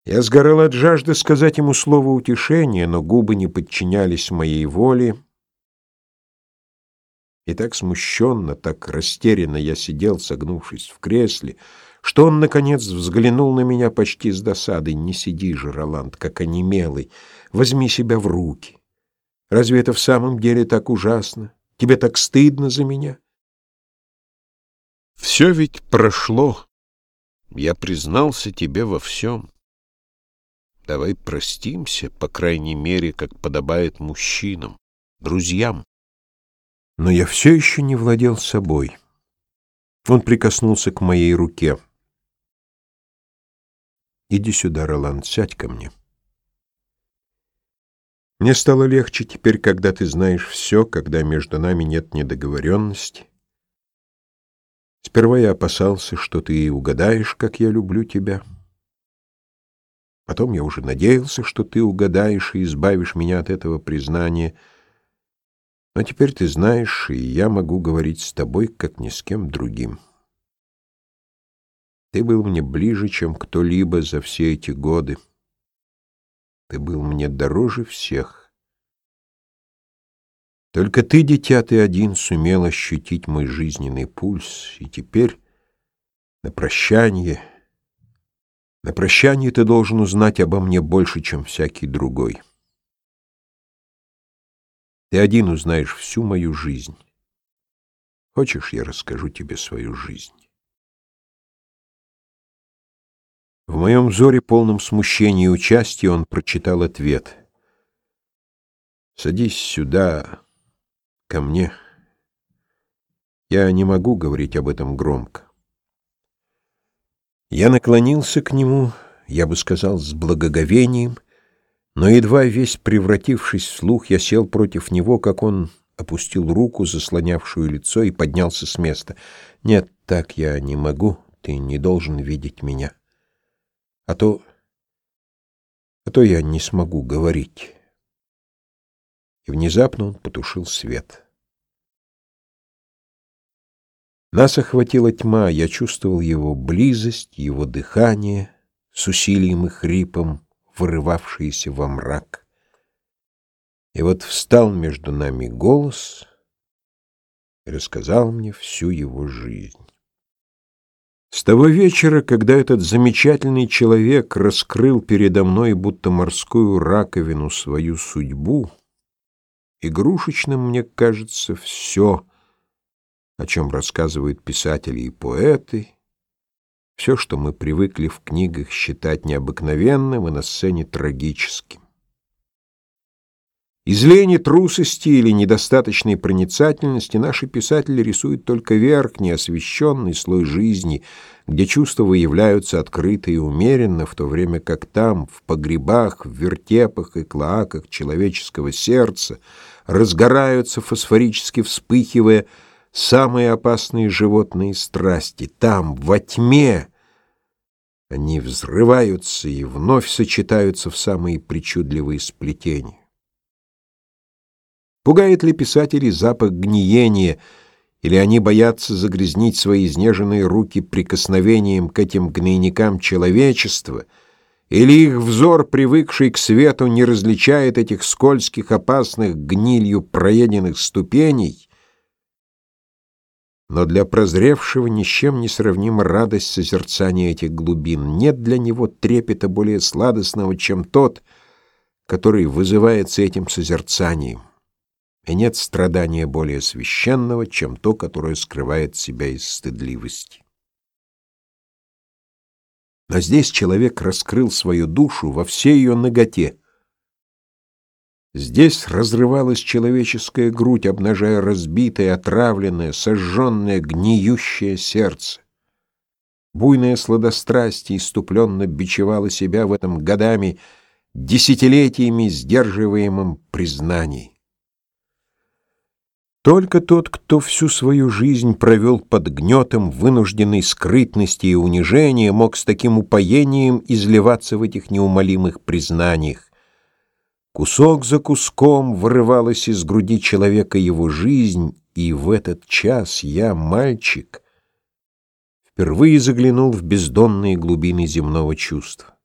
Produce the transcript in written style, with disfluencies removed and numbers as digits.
Я сгорал от жажды сказать ему слово утешения, но губы не подчинялись моей воле. И так смущенно, так растерянно я сидел, согнувшись в кресле, что он, наконец, взглянул на меня почти с досадой. «Не сиди же, Роланд, как онемелый, возьми себя в руки. Разве это в самом деле так ужасно? Тебе так стыдно за меня?» «Все ведь прошло. Я признался тебе во всем. Давай простимся, по крайней мере, как подобает мужчинам, друзьям». Но я все еще не владел собой. Он прикоснулся к моей руке. «Иди сюда, Роланд, сядь ко мне. Мне стало легче теперь, когда ты знаешь все, когда между нами нет недоговоренности. Сперва я опасался, что ты угадаешь, как я люблю тебя. Потом я уже надеялся, что ты угадаешь и избавишь меня от этого признания. Но теперь ты знаешь, и я могу говорить с тобой, как ни с кем другим. Ты был мне ближе, чем кто-либо за все эти годы. Ты был мне дороже всех. Только ты, дитя, ты один сумел ощутить мой жизненный пульс, и теперь на прощание ты должен узнать обо мне больше, чем всякий другой. Ты один узнаешь всю мою жизнь. Хочешь, я расскажу тебе свою жизнь?» В моем взоре, полном смущения и участия, он прочитал ответ. «Садись сюда, ко мне. Я не могу говорить об этом громко». Я наклонился к нему, я бы сказал, с благоговением, но едва весь превратившись в слух, я сел против него, как он опустил руку, заслонявшую лицо, и поднялся с места. «Нет, так я не могу, ты не должен видеть меня. А то я не смогу говорить». И внезапно он потушил свет. Нас охватила тьма, я чувствовал его близость, его дыхание, с усилием и хрипом, вырывавшиеся во мрак. И вот встал между нами голос и рассказал мне всю его жизнь. С того вечера, когда этот замечательный человек раскрыл передо мной будто морскую раковину свою судьбу, игрушечным мне кажется все, о чем рассказывают писатели и поэты, все, что мы привыкли в книгах считать необыкновенным и на сцене трагическим. Из лени, трусости или недостаточной проницательности наши писатели рисуют только верхний, освещенный слой жизни, где чувства выявляются открыто и умеренно, в то время как там, в погребах, в вертепах и клоаках человеческого сердца, разгораются, фосфорически вспыхивая, самые опасные животные страсти. Там, во тьме, они взрываются и вновь сочетаются в самые причудливые сплетения. Пугает ли писателей запах гниения, или они боятся загрязнить свои изнеженные руки прикосновением к этим гнойникам человечества, или их взор, привыкший к свету, не различает этих скользких, опасных, гнилью проеденных ступеней? Но для прозревшего ни с чем не сравнима радость созерцания этих глубин. Нет для него трепета более сладостного, чем тот, который вызывается этим созерцанием. И нет страдания более священного, чем то, которое скрывает себя из стыдливости. Но здесь человек раскрыл свою душу во всей ее наготе. Здесь разрывалась человеческая грудь, обнажая разбитое, отравленное, сожженное, гниющее сердце. Буйное сладострастие иступленно бичевало себя в этом годами, десятилетиями сдерживаемом признании. Только тот, кто всю свою жизнь провел под гнетом вынужденной скрытности и унижения, мог с таким упоением изливаться в этих неумолимых признаниях. Кусок за куском вырывалась из груди человека его жизнь, и в этот час я, мальчик, впервые заглянул в бездонные глубины земного чувства.